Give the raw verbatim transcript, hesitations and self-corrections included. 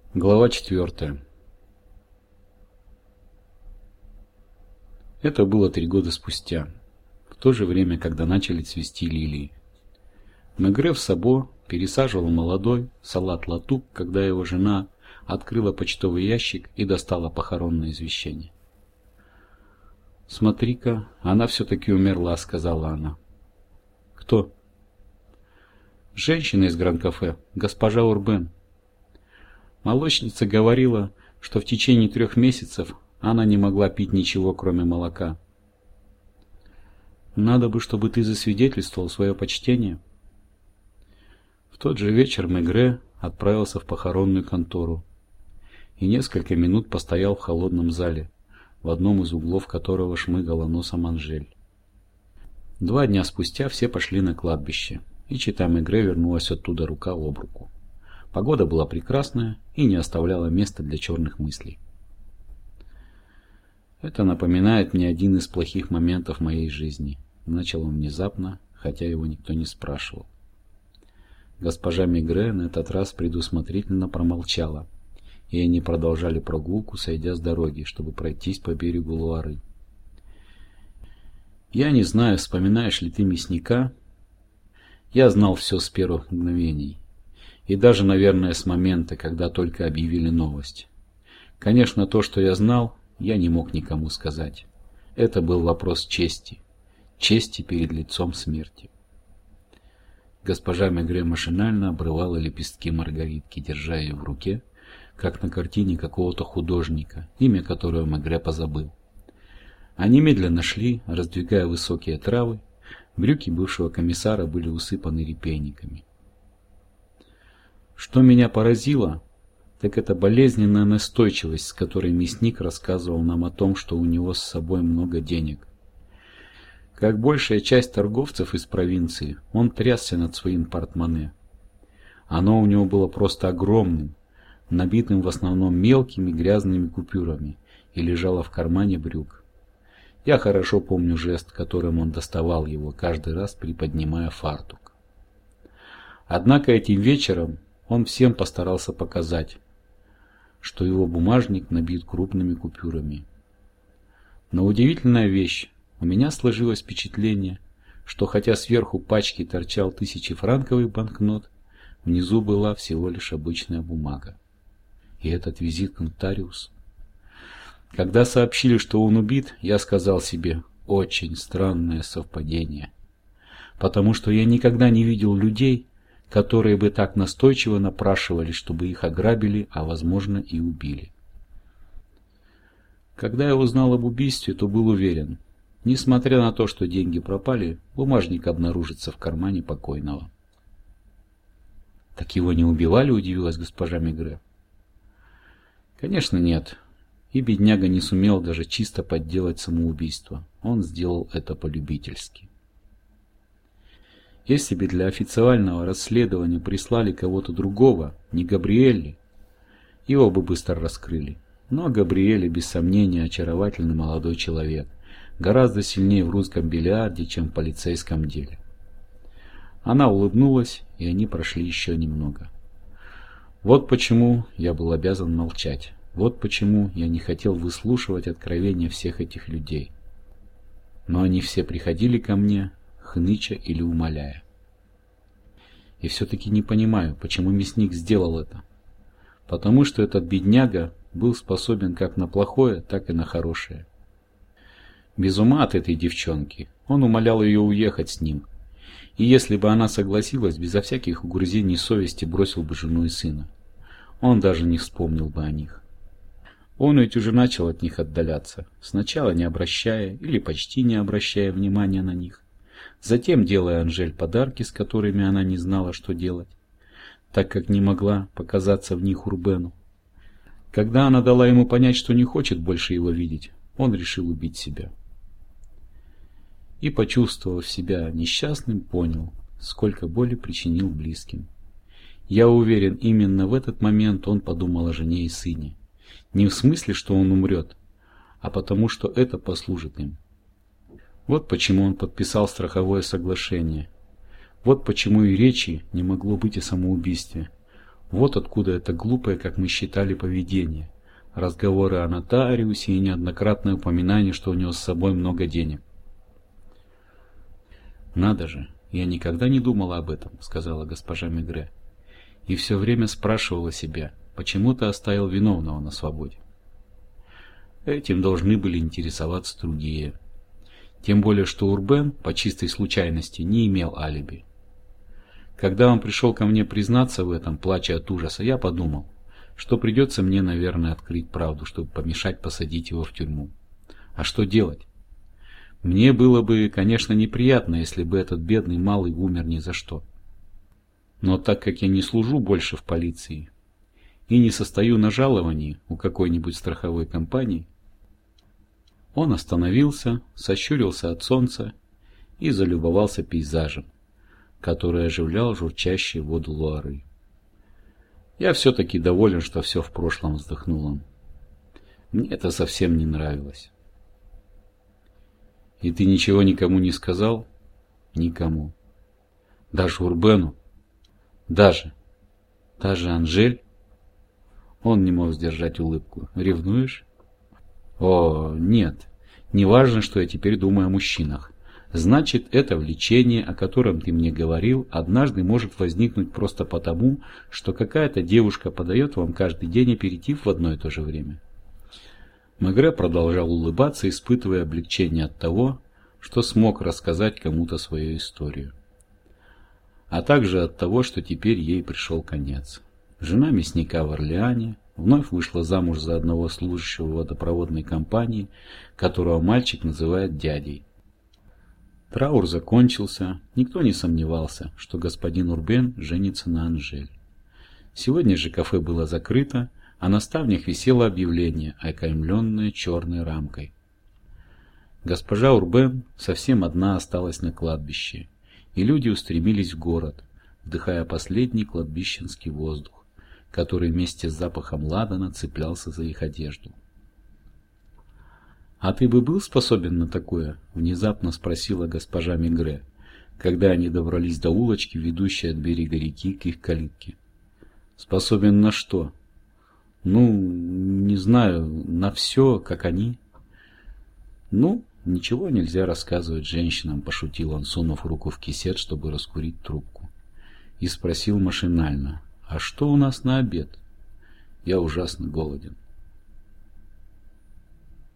Глава четвертая. Это было три года спустя, в то же время, когда начали цвести лилии. Мегре в Сабо пересаживал молодой салат-латук, когда его жена открыла почтовый ящик и достала похоронное извещение. «Смотри-ка, она все-таки умерла», — сказала она. «Кто?» «Женщина из Гран-кафе, госпожа Урбен. Молочница говорила, что в течение трех месяцев она не могла пить ничего, кроме молока. Надо бы, чтобы ты засвидетельствовал свое почтение». В тот же вечер Мегре отправился в похоронную контору и несколько минут постоял в холодном зале, в одном из углов которого шмыгала носом Анжель. Два дня спустя все пошли на кладбище, и чета Мегре вернулась оттуда рука об руку. Погода была прекрасная и не оставляла места для черных мыслей. «Это напоминает мне один из плохих моментов моей жизни», — начал он внезапно, хотя его никто не спрашивал. Госпожа Мегре на этот раз предусмотрительно промолчала, и они продолжали прогулку, сойдя с дороги, чтобы пройтись по берегу Луары. «Я не знаю, вспоминаешь ли ты мясника? Я знал все с первых мгновений. И даже, наверное, с момента, когда только объявили новость. Конечно, то, что я знал, я не мог никому сказать. Это был вопрос чести. Чести перед лицом смерти». Госпожа Мегре машинально обрывала лепестки маргаритки, держа ее в руке, как на картине какого-то художника, имя которого Мегре позабыл. Они медленно шли, раздвигая высокие травы. Брюки бывшего комиссара были усыпаны репейниками. Что меня поразило, так это болезненная настойчивость, с которой мясник рассказывал нам о том, что у него с собой много денег. Как большая часть торговцев из провинции, он трясся над своим портмоне. Оно у него было просто огромным, набитым в основном мелкими грязными купюрами, и лежало в кармане брюк. Я хорошо помню жест, которым он доставал его, каждый раз приподнимая фартук. Однако этим вечером он всем постарался показать, что его бумажник набит крупными купюрами. Но удивительная вещь, у меня сложилось впечатление, что хотя сверху пачки торчал тысячефранковый банкнот, внизу была всего лишь обычная бумага. И этот визит к нотариусу. Когда сообщили, что он убит, я сказал себе: очень странное совпадение. Потому что я никогда не видел людей, которые бы так настойчиво напрашивали, чтобы их ограбили, а возможно и убили. Когда я узнал об убийстве, то был уверен, несмотря на то, что деньги пропали, бумажник обнаружится в кармане покойного. «Так его не убивали?» — удивилась госпожа Мегре. «Конечно нет. И бедняга не сумел даже чисто подделать самоубийство. Он сделал это по-любительски. Если бы для официального расследования прислали кого-то другого, не Габриэлли, его бы быстро раскрыли. Но Габриэлли, без сомнения, очаровательный молодой человек, гораздо сильнее в русском бильярде, чем в полицейском деле». Она улыбнулась, и они прошли еще немного. Вот почему я был обязан молчать. Вот почему я не хотел выслушивать откровения всех этих людей. Но они все приходили ко мне, хныча или умоляя. И все-таки не понимаю, почему мясник сделал это. Потому что этот бедняга был способен как на плохое, так и на хорошее. Без ума от этой девчонки, он умолял ее уехать с ним. И если бы она согласилась, безо всяких угрызений совести бросил бы жену и сына. Он даже не вспомнил бы о них. Он ведь уже начал от них отдаляться, сначала не обращая или почти не обращая внимания на них, затем делая Анжель подарки, с которыми она не знала, что делать, так как не могла показаться в них Урбену. Когда она дала ему понять, что не хочет больше его видеть, он решил убить себя. И, почувствовав себя несчастным, понял, сколько боли причинил близким. Я уверен, именно в этот момент он подумал о жене и сыне. Не в смысле, что он умрет, а потому, что это послужит им. Вот почему он подписал страховое соглашение. Вот почему и речи не могло быть о самоубийстве. Вот откуда это глупое, как мы считали, поведение. Разговоры о нотариусе и неоднократное упоминание, что у него с собой много денег. «Надо же, я никогда не думала об этом», — сказала госпожа Мегре. «И все время спрашивала себя, почему ты оставил виновного на свободе?» Этим должны были интересоваться другие. Тем более, что Урбен по чистой случайности не имел алиби. Когда он пришел ко мне признаться в этом, плача от ужаса, я подумал, что придется мне, наверное, открыть правду, чтобы помешать посадить его в тюрьму. А что делать? Мне было бы, конечно, неприятно, если бы этот бедный малый умер ни за что. Но так как я не служу больше в полиции и не состою на жаловании у какой-нибудь страховой компании, он остановился, сощурился от солнца и залюбовался пейзажем, который оживлял журчащую воду Луары. «Я все-таки доволен, что все в прошлом», — вздохнул он. «Мне это совсем не нравилось». «И ты ничего никому не сказал?» «Никому». «Даже Урбену?» «Даже». «Даже Анжель?» Он не мог сдержать улыбку. «Ревнуешь?» «О, нет. Не важно, что я теперь думаю о мужчинах. Значит, это влечение, о котором ты мне говорил, однажды может возникнуть просто потому, что какая-то девушка подает вам каждый день аперитив в одно и то же время». Мегре продолжал улыбаться, испытывая облегчение от того, что смог рассказать кому-то свою историю. А также от того, что теперь ей пришел конец. Жена мясника в Орлеане вновь вышла замуж за одного служащего водопроводной компании, которого мальчик называет дядей. Траур закончился, никто не сомневался, что господин Урбен женится на Анжель. Сегодня же кафе было закрыто, а на ставнях висело объявление, окаймленное черной рамкой. Госпожа Урбен совсем одна осталась на кладбище, и люди устремились в город, вдыхая последний кладбищенский воздух, который вместе с запахом ладана цеплялся за их одежду. «А ты бы был способен на такое?» — внезапно спросила госпожа Мегре, когда они добрались до улочки, ведущей от берега реки к их калитке. «Способен на что?» «Ну, не знаю, на все, как они». «Ну, ничего нельзя рассказывать женщинам», — пошутил он, сунув руку в кисет, чтобы раскурить трубку. И спросил машинально: «А что у нас на обед? Я ужасно голоден».